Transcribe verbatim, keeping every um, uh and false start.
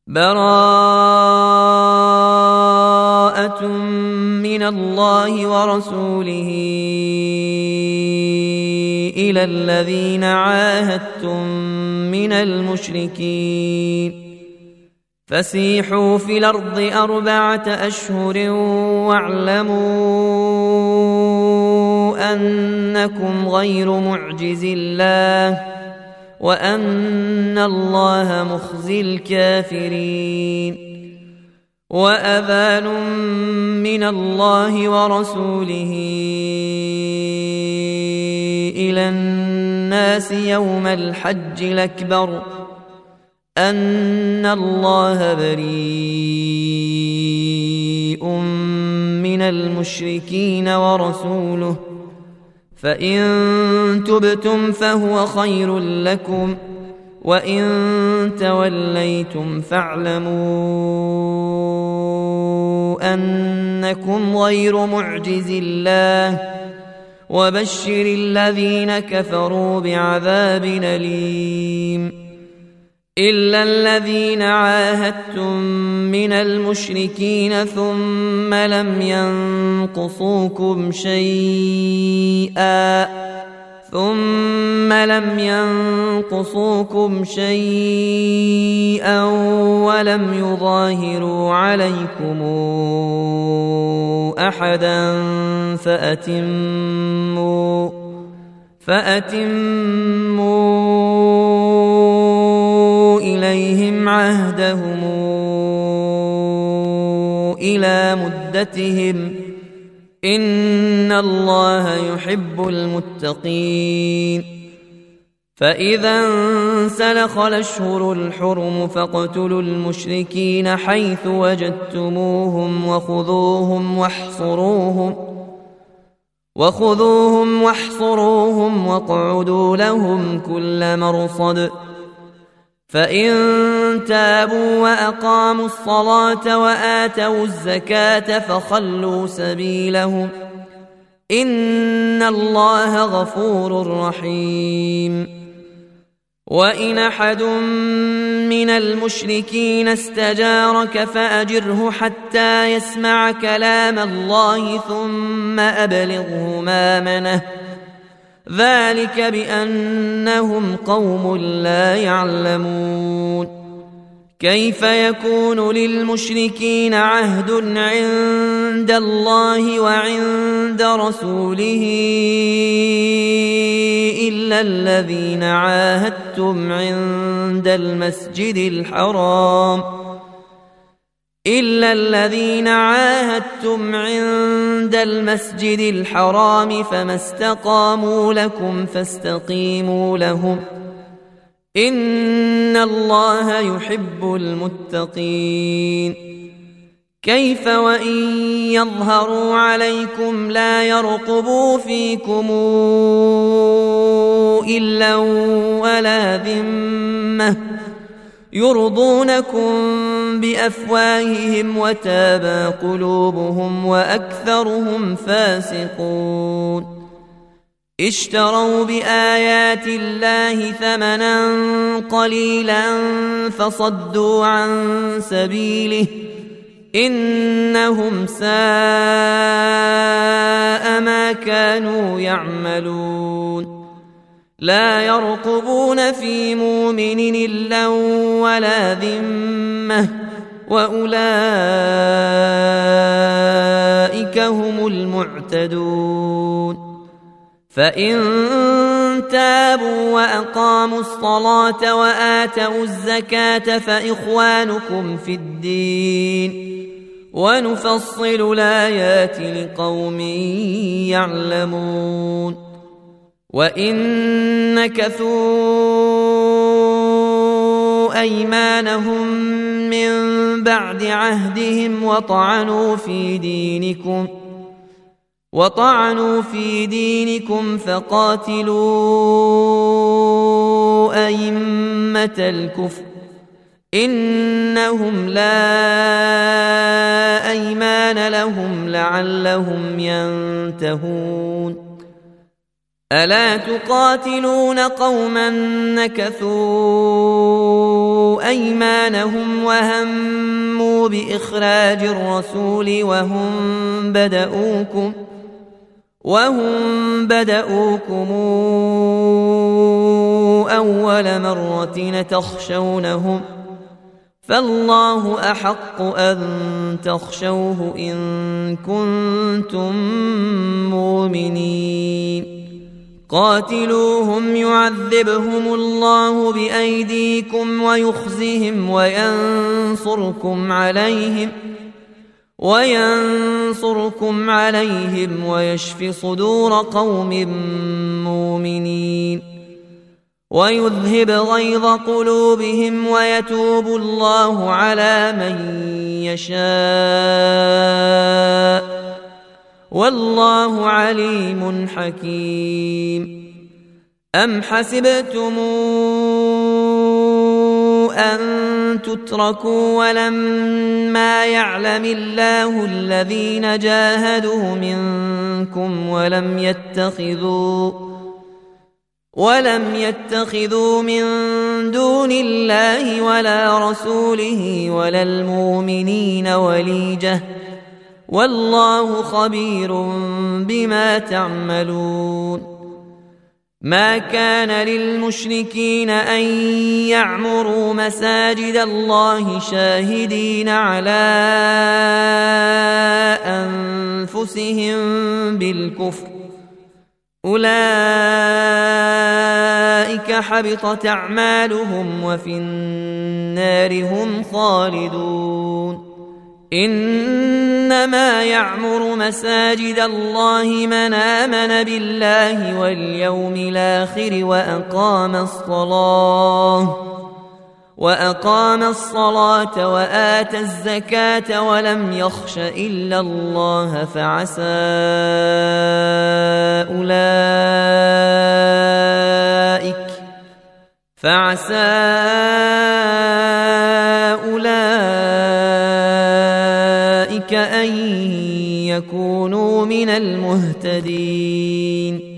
براءة من الله ورسوله إلى الذين عاهدتم من المشركين فسيحوا في الأرض أربعة أشهر واعلموا أنكم غير معجز الله وأن الله مخزي الكافرين وأذان من الله ورسوله إلى الناس يوم الحج الأكبر أن الله بريء من المشركين ورسوله فإن تبتم فهو خير لكم وإن توليتم فاعلموا أنكم غير معجز الله وبشر الذين كفروا بعذاب أليم إلا الذين عاهدتم من المشركين ثم لم ينقصوكم شيئا ثم لم ينقصوكم شيئا ولم يظاهروا عليكم أحدا فأتموا فأتموا إليهم عهدهم إلى مدتهم إن الله يحب المتقين فإذا انسلخ الأشهر الحرم فاقتلوا المشركين حيث وجدتموهم وخذوهم واحصروهم وخذوهم واحصروهم واقعدوا لهم كل مرصد فإن تابوا وأقاموا الصلاة وآتوا الزكاة فخلوا سبيلهم إن الله غفور رحيم وإن أحد من المشركين استجارك فأجره حتى يسمع كلام الله ثم أبلغه مأمنه ذلك بأنهم قوم لا يعلمون كيف يكون للمشركين عهد عند الله وعند رسوله إلا الذين عاهدتم عند المسجد الحرام إلا الذين عاهدتم عند المسجد الحرام فما استقاموا لكم فاستقيموا لهم إن الله يحب المتقين كيف وإن يظهروا عليكم لا يرقبوا فيكم إلا ولا ذمة يرضونكم بأفواههم وتابى قلوبهم وأكثرهم فاسقون اشتروا بآيات الله ثمنا قليلا فصدوا عن سبيله إنهم ساء ما كانوا يعملون لا يرقبون في مؤمن إلا ولا ذمة وأولئك هم المعتدون فإن تابوا وأقاموا الصلاة وآتوا الزكاة فإخوانكم في الدين ونفصل الآيات لقوم يعلمون وإن نكثوا أيمانهم من بعد عهدهم وطعنوا في دينكم وطعنوا في دينكم فقاتلوا أئمة الكفر إنهم لا أيمان لهم لعلهم ينتهون ألا تقاتلون قوما نكثوا أيمانهم وهموا بإخراج الرسول وهم بدؤوكم وهم بدؤوكم أول مرة تخشونهم فالله أحق أن تخشوه إن كنتم مؤمنين قاتلوهم يعذبهم الله بأيديكم ويخزهم وينصركم عليهم وينصركم عليهم ويشف صدور قوم مؤمنين ويذهب غيظ قلوبهم ويتوب الله على من يشاء والله عليم حكيم أم حسبتم أن تتركوا ولما يعلم الله الذين جاهدوا منكم ولم يتخذوا ولم يتخذوا من دون الله ولا رسوله ولا المؤمنين وليجة والله خبير بما تعملون ما كان للمشركين أن يعمروا مساجد الله شاهدين على أنفسهم بالكفر أولئك حبطت أعمالهم وفي النار هم خالدون إنما يعمر مساجد الله من آمن بالله واليوم الآخر وأقام الصلاة وأقام الصلاة وآتى الزكاة ولم يخش إلا الله فعسى أولئك فعسى أولئك أن يكونوا من المهتدين